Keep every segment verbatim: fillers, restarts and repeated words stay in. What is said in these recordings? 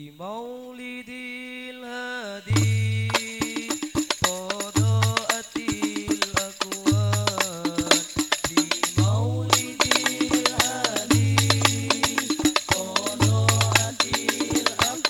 maulidil hadi qadaatil aqwan di maulidil hadi qadaatil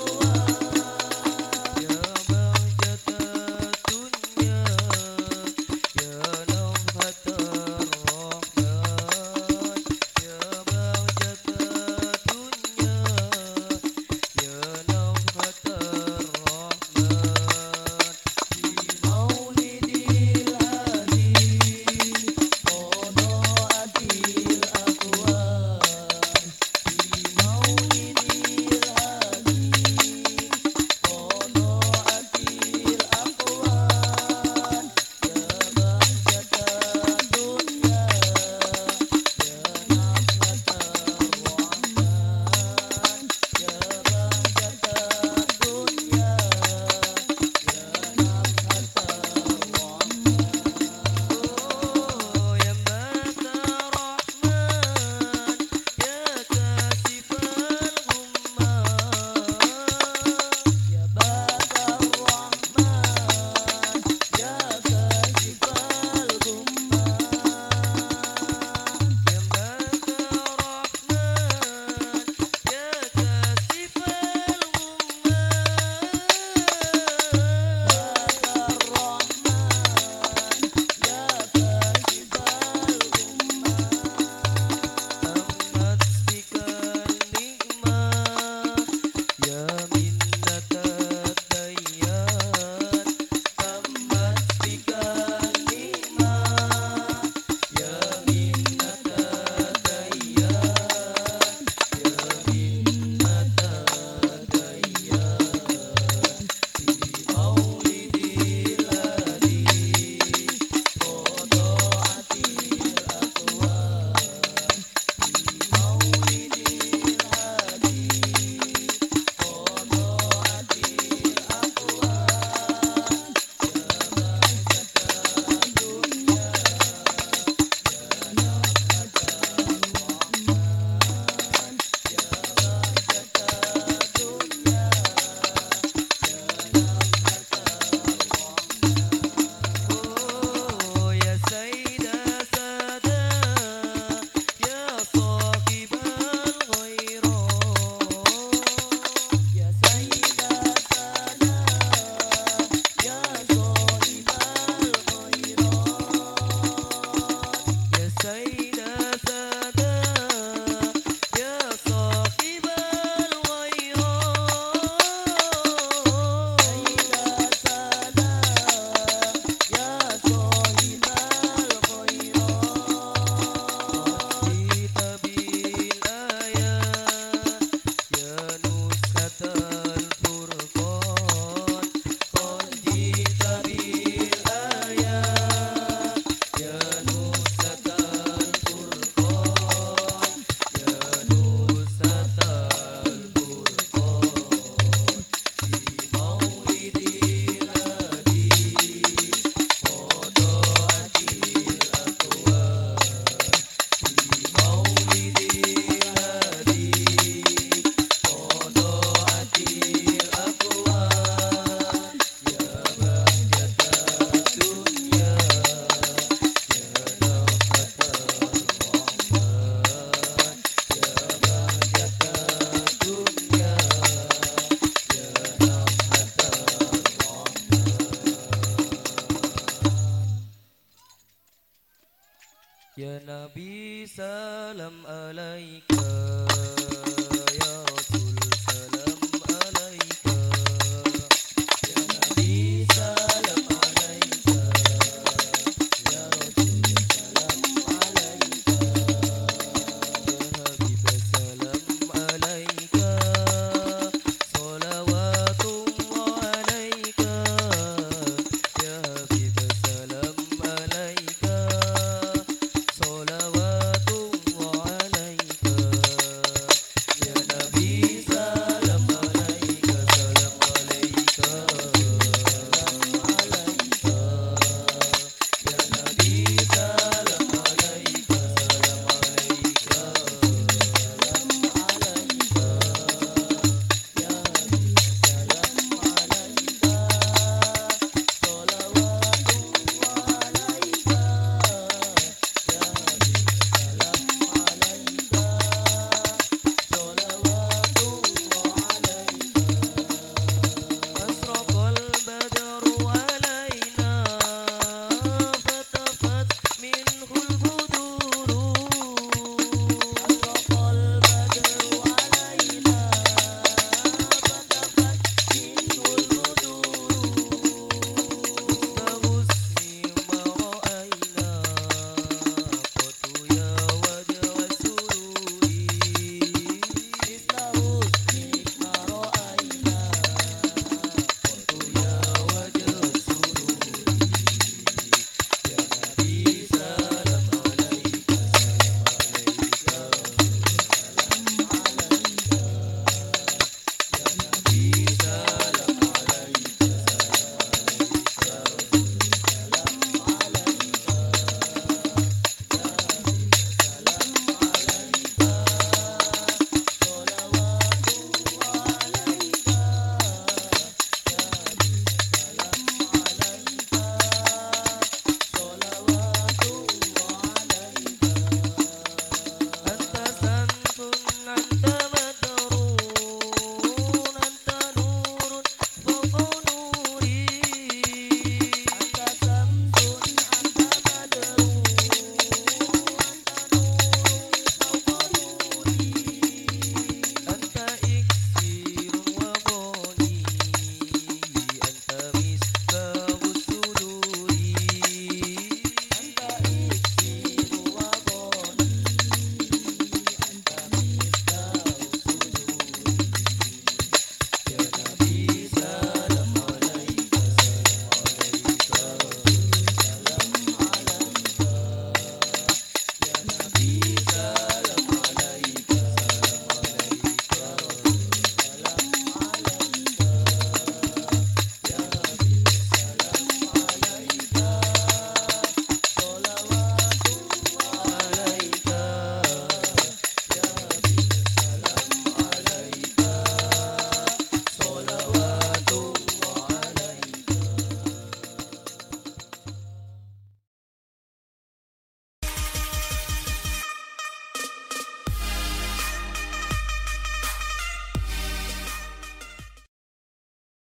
aqwan ya bahjatal dunya ya nafhatar rahman ya bahjatal dunya ya nafhatar rahman di maulidil hadi qadaatil aqwan di maulidil hadi qadaatil aqwan ya bahjatal dunya ya nafhatar rahman ya bahjatal dunya ya nafhatar rahman oh ya bahjatal rahman ya kasifal ghummah ya bahjatal rahman ya kasifal ghummah ya bahjatal rahman ya kasifal Tamat bikal nikmah ya minnatat dayyan tamat bikal nikmah ya minnatat dayyan ya minnatat dayyan di maulidil hadi qadaatil aqwan di maulidil hadi qadaatil aqwan ya bahjatal dunya ya nafhatar rahman ya bahjatal dunya ya nafhatar rahman oh ya sayyida sada ya sahibal ghairat ya sayyida sada ya sahibal ghairat ya sayyida sada ya sahibal ghairat sayyida sada ya sahibal ghairat kita bil ayat ya nuskatal furqan qad jita bil ayat ya nuskatal furqan ya nuskatal furqan di maulidil hadi qadaatil aqwan di maulidil hadi qadaatil aqwan ya bahjatal dunya ya nafhatar rahman ya bahjatal dunya ya nafhatar rahman ya nabi salam alaika